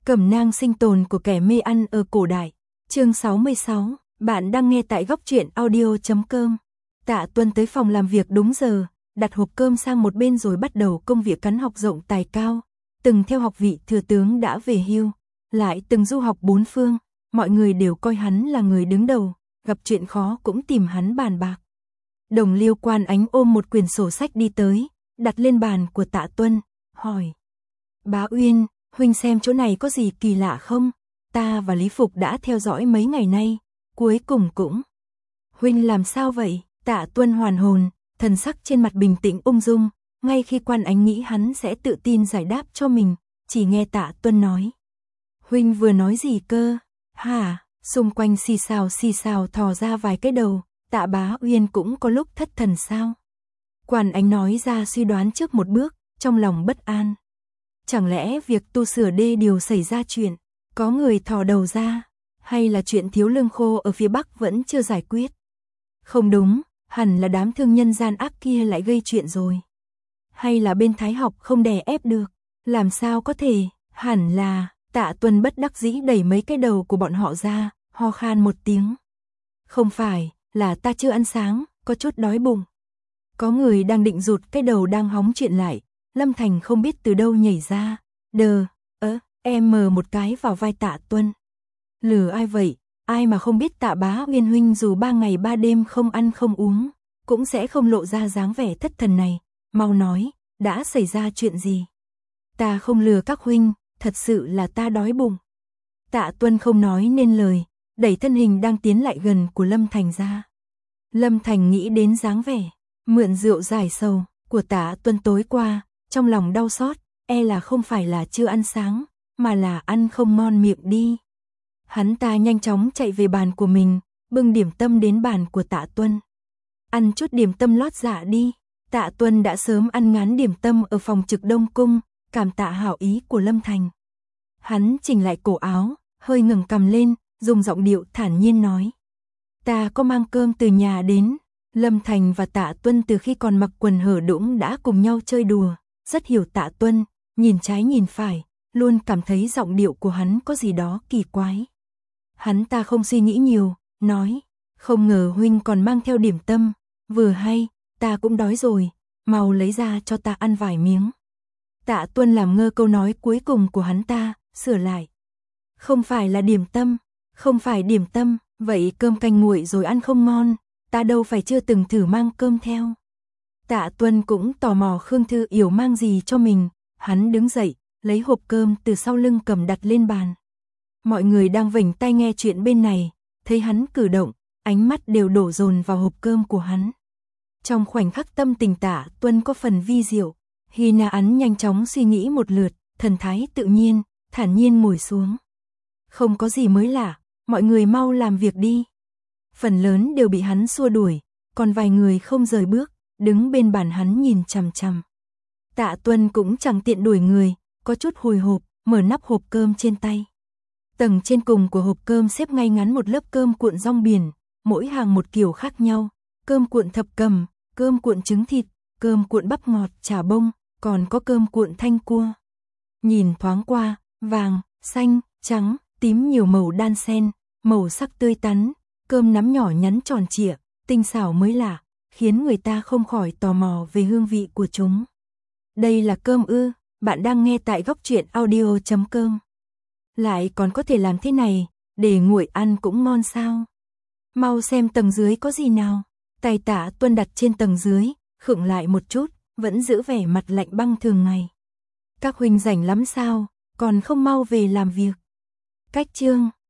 Cẩm nang sinh tồn của kẻ mê ăn ở cổ đại. Chương 66, bạn đang nghe tại góc truyện audio.com. Tạ Tuân tới phòng làm việc đúng giờ, đặt hộp cơm sang một bên rồi bắt đầu công việc cắn học rộng tài cao. Từng theo học vị thừa tướng đã về hưu, lại từng du học bốn phương, mọi người đều coi hắn là người đứng đầu, gặp chuyện khó cũng tìm hắn bàn bạc. Đồng Liêu Quan Ánh ôm một quyển sổ sách đi tới, đặt lên bàn của Tạ Tuân, hỏi: Bá Uyên, huynh xem chỗ này có gì kỳ lạ không? Ta và Lý Phục đã theo dõi mấy ngày nay, cuối cùng cũng... Huynh làm sao vậy? Tạ Tuân hoàn hồn, thần sắc trên mặt bình tĩnh ung dung, ngay khi Quan Ánh nghĩ hắn sẽ tự tin giải đáp cho mình, chỉ nghe Tạ Tuân nói: Huynh vừa nói gì cơ? Hả? Xung quanh xì xào thò ra vài cái đầu, Tạ Bá Uyên cũng có lúc thất thần sao? Quan Ánh nói ra suy đoán trước một bước, trong lòng bất an. Chẳng lẽ việc tu sửa đê điều xảy ra chuyện, có người thò đầu ra, hay là chuyện thiếu lương khô ở phía Bắc vẫn chưa giải quyết? Không đúng, hẳn là đám thương nhân gian ác kia lại gây chuyện rồi. Hay là bên Thái học không đè ép được, làm sao có thể, hẳn là... Tạ Tuân bất đắc dĩ đẩy mấy cái đầu của bọn họ ra, ho khan một tiếng. Không phải, là ta chưa ăn sáng, có chút đói bụng. Có người đang định rụt cái đầu đang hóng chuyện lại, Lâm Thành không biết từ đâu nhảy ra, em mờ một cái vào vai Tạ Tuân. Lừa ai vậy, ai mà không biết Tạ Bá Uyên huynh dù 3 ngày 3 đêm không ăn không uống, cũng sẽ không lộ ra dáng vẻ thất thần này, mau nói, đã xảy ra chuyện gì? Ta không lừa các huynh, thật sự là ta đói bụng. Tạ Tuân không nói nên lời, đẩy thân hình đang tiến lại gần của Lâm Thành ra. Lâm Thành nghĩ đến dáng vẻ mượn rượu giải sầu của Tạ Tuân tối qua, trong lòng đau xót, là không phải là chưa ăn sáng, mà là ăn không ngon miệng đi. Hắn ta nhanh chóng chạy về bàn của mình, bưng điểm tâm đến bàn của Tạ Tuân. Ăn chút điểm tâm lót dạ đi. Tạ Tuân đã sớm ăn ngán điểm tâm ở phòng trực Đông Cung, cảm tạ hảo ý của Lâm Thành. Hắn chỉnh lại cổ áo, hơi ngẩng cằm lên, dùng giọng điệu thản nhiên nói: Ta có mang cơm từ nhà đến. Lâm Thành và Tạ Tuân từ khi còn mặc quần hở đũng đã cùng nhau chơi đùa, rất hiểu Tạ Tuân, nhìn trái nhìn phải, luôn cảm thấy giọng điệu của hắn có gì đó kỳ quái. Hắn ta không suy nghĩ nhiều, nói: Không ngờ huynh còn mang theo điểm tâm, vừa hay, ta cũng đói rồi, mau lấy ra cho ta ăn vài miếng. Tạ Tuân làm ngơ câu nói cuối cùng của hắn ta, sửa lại: Không phải là điểm tâm, không phải điểm tâm, vậy cơm canh nguội rồi ăn không ngon, ta đâu phải chưa từng thử mang cơm theo. Tạ Tuân cũng tò mò Khương Thư Yểu mang gì cho mình, hắn đứng dậy, lấy hộp cơm từ sau lưng cầm đặt lên bàn. Mọi người đang vểnh tai nghe chuyện bên này, thấy hắn cử động, ánh mắt đều đổ dồn vào hộp cơm của hắn. Trong khoảnh khắc tâm tình Tạ Tuân có phần vi diệu, Hy Na Án nhanh chóng suy nghĩ một lượt, thần thái tự nhiên, thản nhiên ngồi xuống. Không có gì mới lạ, mọi người mau làm việc đi. Phần lớn đều bị hắn xua đuổi, còn vài người không rời bước, đứng bên bàn hắn nhìn chằm chằm. Tạ Tuân cũng chẳng tiện đuổi người, có chút hồi hộp, mở nắp hộp cơm trên tay. Tầng trên cùng của hộp cơm xếp ngay ngắn một lớp cơm cuộn rong biển, mỗi hàng một kiểu khác nhau, cơm cuộn thập cẩm, cơm cuộn trứng thịt, cơm cuộn bắp ngọt, chả bông, còn có cơm cuộn thanh cua. Nhìn thoáng qua, vàng, xanh, trắng, tím nhiều màu đan xen, màu sắc tươi tắn, cơm nắm nhỏ nhắn tròn trịa, tinh xảo mới lạ, khiến người ta không khỏi tò mò về hương vị của chúng. Đây là cơm ư? Bạn đang nghe tại góc truyện audio.com. Lại còn có thể làm thế này, để nguội ăn cũng ngon sao? Mau xem tầng dưới có gì nào. Tay Tạ Tuân đặt trên tầng dưới, khựng lại một chút, vẫn giữ vẻ mặt lạnh băng thường ngày. Các huynh rảnh lắm sao, còn không mau về làm việc. Cách chương